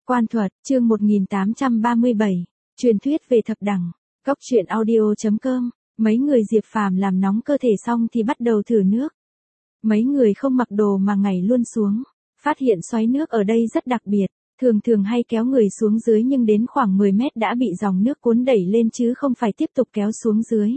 Quan thuật, chương 1837, truyền thuyết về thập đẳng, Cốc truyện audio.com, mấy người Diệp Phàm làm nóng cơ thể xong thì bắt đầu thử nước. Mấy người không mặc đồ mà ngảy luôn xuống, phát hiện xoáy nước ở đây rất đặc biệt, thường thường hay kéo người xuống dưới nhưng đến khoảng 10 mét đã bị dòng nước cuốn đẩy lên chứ không phải tiếp tục kéo xuống dưới.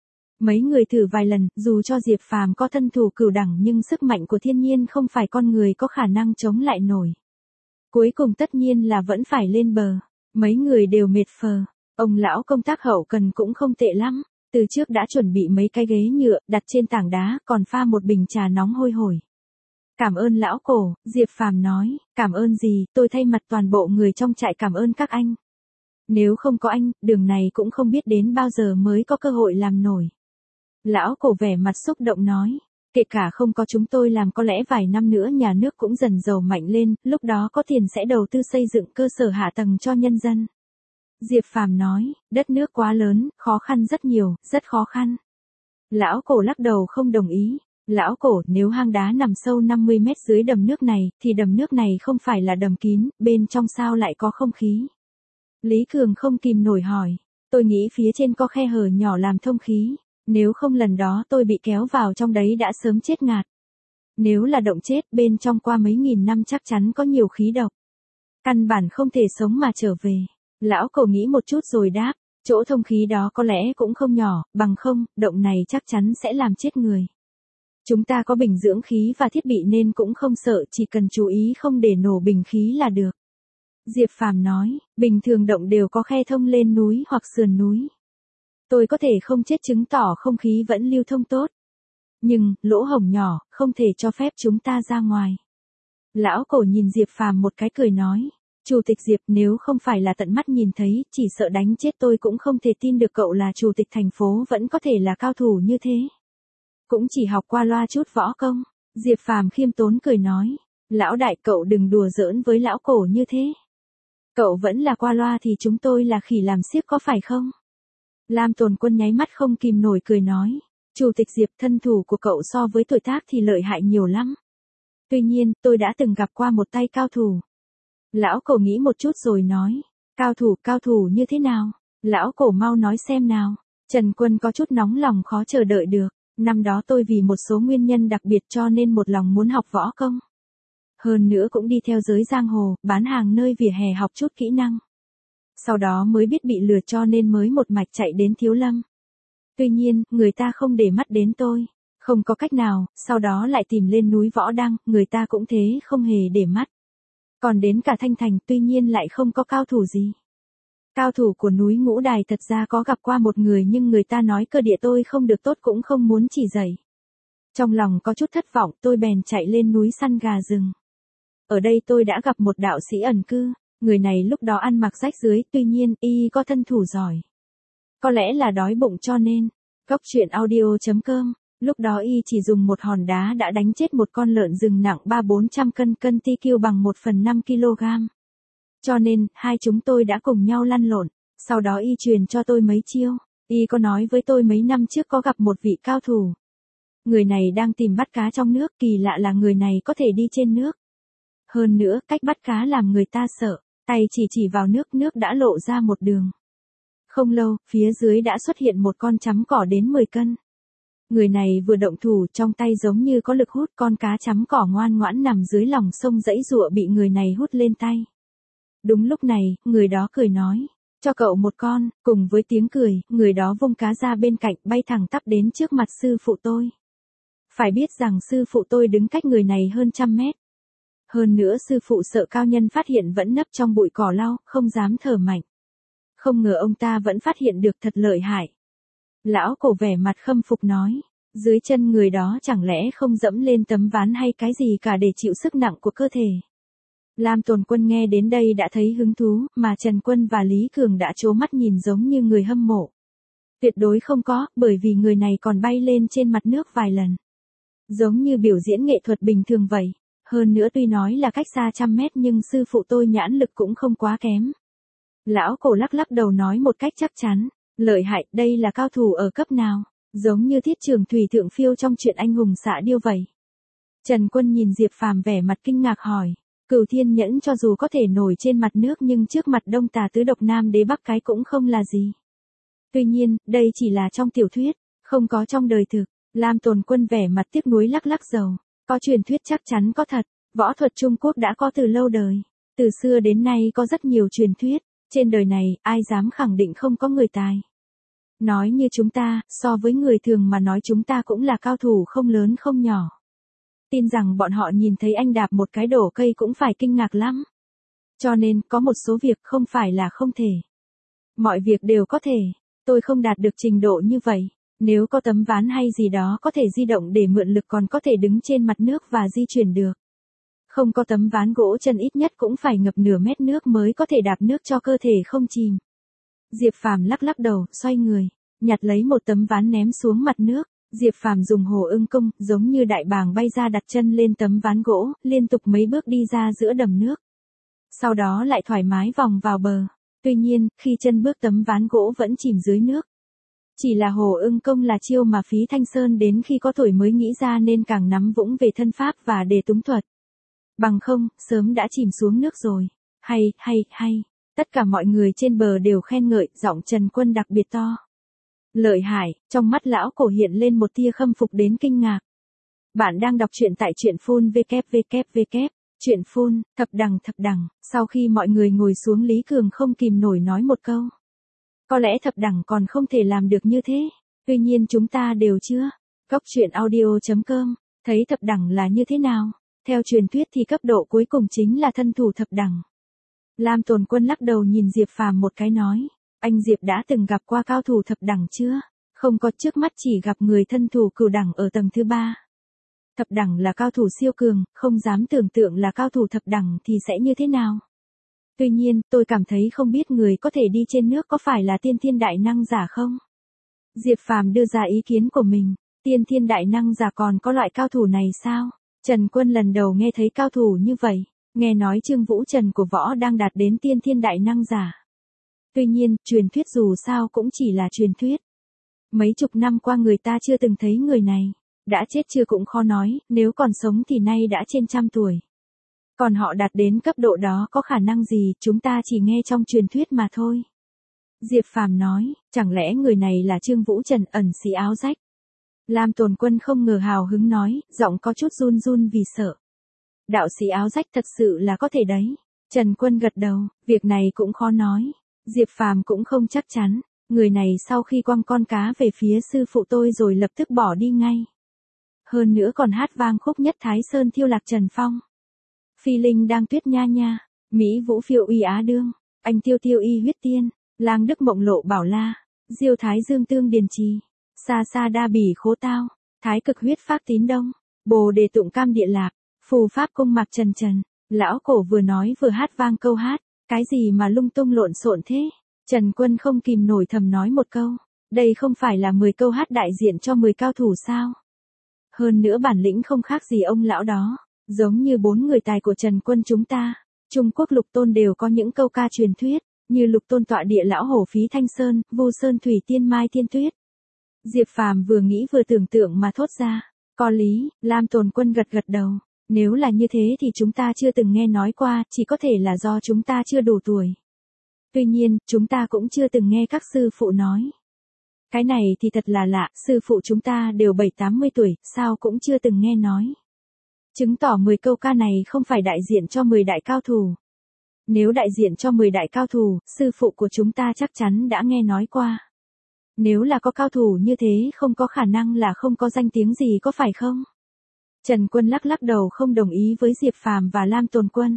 Mấy người thử vài lần, dù cho Diệp Phàm có thân thủ cửu đẳng nhưng sức mạnh của thiên nhiên không phải con người có khả năng chống lại nổi. Cuối cùng tất nhiên là vẫn phải lên bờ, mấy người đều mệt phờ, ông lão công tác hậu cần cũng không tệ lắm, từ trước đã chuẩn bị mấy cái ghế nhựa đặt trên tảng đá còn pha một bình trà nóng hôi hổi. Cảm ơn lão cổ, Diệp Phàm nói, cảm ơn gì, tôi thay mặt toàn bộ người trong trại cảm ơn các anh. Nếu không có anh, đường này cũng không biết đến bao giờ mới có cơ hội làm nổi. Lão cổ vẻ mặt xúc động nói, kể cả không có chúng tôi làm có lẽ vài năm nữa nhà nước cũng dần giàu mạnh lên, lúc đó có tiền sẽ đầu tư xây dựng cơ sở hạ tầng cho nhân dân. Diệp Phàm nói, đất nước quá lớn, khó khăn rất nhiều, rất khó khăn. Lão cổ lắc đầu không đồng ý. Lão cổ, nếu hang đá nằm sâu 50 mét dưới đầm nước này, thì đầm nước này không phải là đầm kín, bên trong sao lại có không khí? Lý Cường không kìm nổi hỏi, tôi nghĩ phía trên có khe hở nhỏ làm thông khí, nếu không lần đó tôi bị kéo vào trong đấy đã sớm chết ngạt. Nếu là động chết bên trong qua mấy nghìn năm chắc chắn có nhiều khí độc. Căn bản không thể sống mà trở về. Lão cổ nghĩ một chút rồi đáp, chỗ thông khí đó có lẽ cũng không nhỏ, bằng không, động này chắc chắn sẽ làm chết người. Chúng ta có bình dưỡng khí và thiết bị nên cũng không sợ, chỉ cần chú ý không để nổ bình khí là được. Diệp Phàm nói, bình thường động đều có khe thông lên núi hoặc sườn núi. Tôi có thể không chết chứng tỏ không khí vẫn lưu thông tốt. Nhưng, lỗ hổng nhỏ, không thể cho phép chúng ta ra ngoài. Lão cổ nhìn Diệp Phàm một cái cười nói, Chủ tịch Diệp nếu không phải là tận mắt nhìn thấy, chỉ sợ đánh chết tôi cũng không thể tin được cậu là chủ tịch thành phố vẫn có thể là cao thủ như thế. Cũng chỉ học qua loa chút võ công, Diệp Phàm khiêm tốn cười nói, lão đại cậu đừng đùa giỡn với lão cổ như thế. Cậu vẫn là qua loa thì chúng tôi là khỉ làm xiếc có phải không? Lam Tồn Quân nháy mắt không kìm nổi cười nói, Chủ tịch Diệp thân thủ của cậu so với tuổi tác thì lợi hại nhiều lắm. Tuy nhiên, tôi đã từng gặp qua một tay cao thủ. Lão cổ nghĩ một chút rồi nói, cao thủ như thế nào? Lão cổ mau nói xem nào. Trần Quân có chút nóng lòng khó chờ đợi được. Năm đó tôi vì một số nguyên nhân đặc biệt cho nên một lòng muốn học võ công. Hơn nữa cũng đi theo giới giang hồ, bán hàng nơi vỉa hè học chút kỹ năng. Sau đó mới biết bị lừa cho nên mới một mạch chạy đến Thiếu Lâm. Tuy nhiên, người ta không để mắt đến tôi. Không có cách nào, sau đó lại tìm lên núi Võ Đăng, người ta cũng thế không hề để mắt. Còn đến cả Thanh Thành tuy nhiên lại không có cao thủ gì. Cao thủ của núi Ngũ Đài thật ra có gặp qua một người nhưng người ta nói cơ địa tôi không được tốt cũng không muốn chỉ dạy. Trong lòng có chút thất vọng tôi bèn chạy lên núi săn gà rừng. Ở đây tôi đã gặp một đạo sĩ ẩn cư, người này lúc đó ăn mặc rách rưới tuy nhiên y có thân thủ giỏi. Có lẽ là đói bụng cho nên, Cốc truyện audio.com, lúc đó y chỉ dùng một hòn đá đã đánh chết một con lợn rừng nặng 300-400 cân TQ bằng 1/5 kg. Cho nên, hai chúng tôi đã cùng nhau lăn lộn, sau đó y truyền cho tôi mấy chiêu, y có nói với tôi mấy năm trước có gặp một vị cao thủ. Người này đang tìm bắt cá trong nước, kỳ lạ là người này có thể đi trên nước. Hơn nữa, cách bắt cá làm người ta sợ, tay chỉ vào nước, nước đã lộ ra một đường. Không lâu, phía dưới đã xuất hiện một con chấm cỏ đến 10 cân. Người này vừa động thủ trong tay giống như có lực hút con cá chấm cỏ ngoan ngoãn nằm dưới lòng sông dãy giụa bị người này hút lên tay. Đúng lúc này, người đó cười nói, cho cậu một con, cùng với tiếng cười, người đó vung cá ra bên cạnh bay thẳng tắp đến trước mặt sư phụ tôi. Phải biết rằng sư phụ tôi đứng cách người này hơn 100 mét. Hơn nữa sư phụ sợ cao nhân phát hiện vẫn nấp trong bụi cỏ lau, không dám thở mạnh. Không ngờ ông ta vẫn phát hiện được thật lợi hại. Lão cổ vẻ mặt khâm phục nói, dưới chân người đó chẳng lẽ không dẫm lên tấm ván hay cái gì cả để chịu sức nặng của cơ thể. Lam Tồn Quân nghe đến đây đã thấy hứng thú, mà Trần Quân và Lý Cường đã trố mắt nhìn giống như người hâm mộ. Tuyệt đối không có, bởi vì người này còn bay lên trên mặt nước vài lần. Giống như biểu diễn nghệ thuật bình thường vậy. Hơn nữa tuy nói là cách xa 100 mét nhưng sư phụ tôi nhãn lực cũng không quá kém. Lão cổ lắc đầu nói một cách chắc chắn, lợi hại, đây là cao thủ ở cấp nào, giống như Thiết Trường Thủy Thượng Phiêu trong truyện Anh hùng xạ điêu vậy. Trần Quân nhìn Diệp Phàm vẻ mặt kinh ngạc hỏi, Cửu thiên nhẫn cho dù có thể nổi trên mặt nước nhưng trước mặt Đông Tà Tứ Độc Nam Đế Bắc cái cũng không là gì. Tuy nhiên, đây chỉ là trong tiểu thuyết, không có trong đời thực. Lam Tồn Quân vẻ mặt tiếc nuối lắc lắc đầu. Có truyền thuyết chắc chắn có thật, võ thuật Trung Quốc đã có từ lâu đời. Từ xưa đến nay có rất nhiều truyền thuyết, trên đời này ai dám khẳng định không có người tài. Nói như chúng ta, so với người thường mà nói chúng ta cũng là cao thủ không lớn không nhỏ. Tin rằng bọn họ nhìn thấy anh đạp một cái đổ cây cũng phải kinh ngạc lắm. Cho nên, có một số việc không phải là không thể. Mọi việc đều có thể, tôi không đạt được trình độ như vậy. Nếu có tấm ván hay gì đó có thể di động để mượn lực còn có thể đứng trên mặt nước và di chuyển được. Không có tấm ván gỗ chân ít nhất cũng phải ngập nửa mét nước mới có thể đạp nước cho cơ thể không chìm. Diệp Phàm lắc lắc đầu, xoay người, nhặt lấy một tấm ván ném xuống mặt nước. Diệp Phàm dùng Hồ Ưng Công, giống như đại bàng bay ra đặt chân lên tấm ván gỗ, liên tục mấy bước đi ra giữa đầm nước. Sau đó lại thoải mái vòng vào bờ. Tuy nhiên, khi chân bước tấm ván gỗ vẫn chìm dưới nước. Chỉ là Hồ Ưng Công là chiêu mà Phí Thanh Sơn đến khi có tuổi mới nghĩ ra nên càng nắm vững về thân pháp và đề túng thuật. Bằng không, sớm đã chìm xuống nước rồi. Hay. Tất cả mọi người trên bờ đều khen ngợi, giọng Trần Quân đặc biệt to. Lợi hại, trong mắt lão cổ hiện lên một tia khâm phục đến kinh ngạc. Bạn đang đọc truyện tại truyện phun www. Truyện phun, thập đẳng, sau khi mọi người ngồi xuống Lý Cường không kìm nổi nói một câu. Có lẽ thập đẳng còn không thể làm được như thế, tuy nhiên chúng ta đều chưa. Góc truyện audio.com, thấy thập đẳng là như thế nào? Theo truyền thuyết thì cấp độ cuối cùng chính là thân thủ thập đẳng. Lam Tồn Quân lắc đầu nhìn Diệp Phàm một cái nói, anh Diệp đã từng gặp qua cao thủ thập đẳng chưa? Không có, trước mắt chỉ gặp người thân thủ cửu đẳng ở tầng thứ 3. Thập đẳng là cao thủ siêu cường, không dám tưởng tượng là cao thủ thập đẳng thì sẽ như thế nào. Tuy nhiên, tôi cảm thấy không biết người có thể đi trên nước có phải là tiên thiên đại năng giả không? Diệp Phàm đưa ra ý kiến của mình, tiên thiên đại năng giả còn có loại cao thủ này sao? Trần Quân lần đầu nghe thấy cao thủ như vậy, nghe nói Trương Vũ Trần của võ đang đạt đến tiên thiên đại năng giả. Tuy nhiên, truyền thuyết dù sao cũng chỉ là truyền thuyết. Mấy chục năm qua người ta chưa từng thấy người này, đã chết chưa cũng khó nói, nếu còn sống thì nay đã trên 100 tuổi. Còn họ đạt đến cấp độ đó có khả năng gì, chúng ta chỉ nghe trong truyền thuyết mà thôi. Diệp Phàm nói, chẳng lẽ người này là Trương Vũ Trần ẩn sĩ áo rách? Lam Tồn Quân không ngờ hào hứng nói, giọng có chút run run vì sợ. Đạo sĩ áo rách thật sự là có thể đấy. Trần Quân gật đầu, việc này cũng khó nói. Diệp Phàm cũng không chắc chắn, người này sau khi quăng con cá về phía sư phụ tôi rồi lập tức bỏ đi ngay. Hơn nữa còn hát vang khúc Nhất Thái Sơn Thiêu Lạc Trần Phong. Phi linh đang tuyết nha nha, Mỹ Vũ phiêu uy Á đương, anh tiêu tiêu y huyết tiên, lang đức mộng lộ bảo la, diêu thái dương tương điền trì, sa sa đa bỉ khố tao, thái cực huyết pháp tín đông, bồ đề tụng cam địa lạc, phù pháp cung mạc trần trần. Lão cổ vừa nói vừa hát vang câu hát, cái gì mà lung tung lộn xộn thế? Trần Quân không kìm nổi thầm nói một câu, đây không phải là 10 câu hát đại diện cho 10 cao thủ sao? Hơn nữa bản lĩnh không khác gì ông lão đó, giống như 4 người tài của Trần Quân chúng ta. Trung Quốc Lục Tôn đều có những câu ca truyền thuyết, như Lục Tôn tọa địa lão hổ Phí Thanh Sơn, Vu Sơn Thủy Tiên Mai Thiên Tuyết. Diệp Phàm vừa nghĩ vừa tưởng tượng mà thốt ra, có lý. Lam Tồn Quân gật gật đầu, nếu là như thế thì chúng ta chưa từng nghe nói qua, chỉ có thể là do chúng ta chưa đủ tuổi. Tuy nhiên, chúng ta cũng chưa từng nghe các sư phụ nói. Cái này thì thật là lạ, sư phụ chúng ta đều 70-80 tuổi, sao cũng chưa từng nghe nói. Chứng tỏ 10 câu ca này không phải đại diện cho 10 đại cao thủ. Nếu đại diện cho 10 đại cao thủ, sư phụ của chúng ta chắc chắn đã nghe nói qua. Nếu là có cao thủ như thế không có khả năng là không có danh tiếng gì có phải không? Trần Quân lắc lắc đầu không đồng ý với Diệp Phàm và Lam Tồn Quân.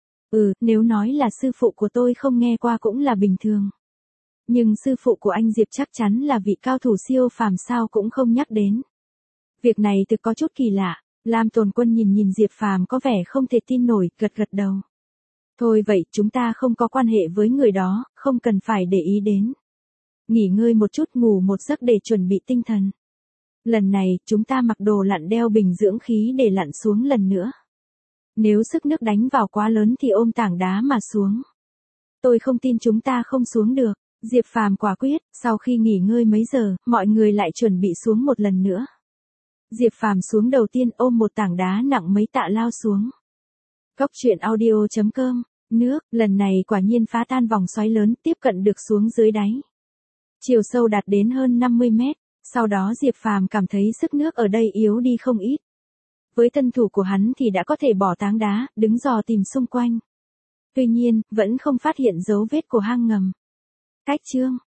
Nếu nói là sư phụ của tôi không nghe qua cũng là bình thường. Nhưng sư phụ của anh Diệp chắc chắn là vị cao thủ siêu phàm sao cũng không nhắc đến. Việc này thực có chút kỳ lạ. Lam Tồn Quân nhìn Diệp Phàm có vẻ không thể tin nổi, gật gật đầu. Thôi vậy, chúng ta không có quan hệ với người đó, không cần phải để ý đến. Nghỉ ngơi một chút, ngủ một giấc để chuẩn bị tinh thần. Lần này, chúng ta mặc đồ lặn đeo bình dưỡng khí để lặn xuống lần nữa. Nếu sức nước đánh vào quá lớn thì ôm tảng đá mà xuống. Tôi không tin chúng ta không xuống được. Diệp Phàm quả quyết, sau khi nghỉ ngơi mấy giờ, mọi người lại chuẩn bị xuống một lần nữa. Diệp Phàm xuống đầu tiên ôm một tảng đá nặng mấy tạ lao xuống. Cóc truyện audio.com, nước, lần này quả nhiên phá tan vòng xoáy lớn, tiếp cận được xuống dưới đáy. Chiều sâu đạt đến hơn 50 mét, sau đó Diệp Phàm cảm thấy sức nước ở đây yếu đi không ít. Với thân thủ của hắn thì đã có thể bỏ tảng đá, đứng dò tìm xung quanh. Tuy nhiên, vẫn không phát hiện dấu vết của hang ngầm. Cách chương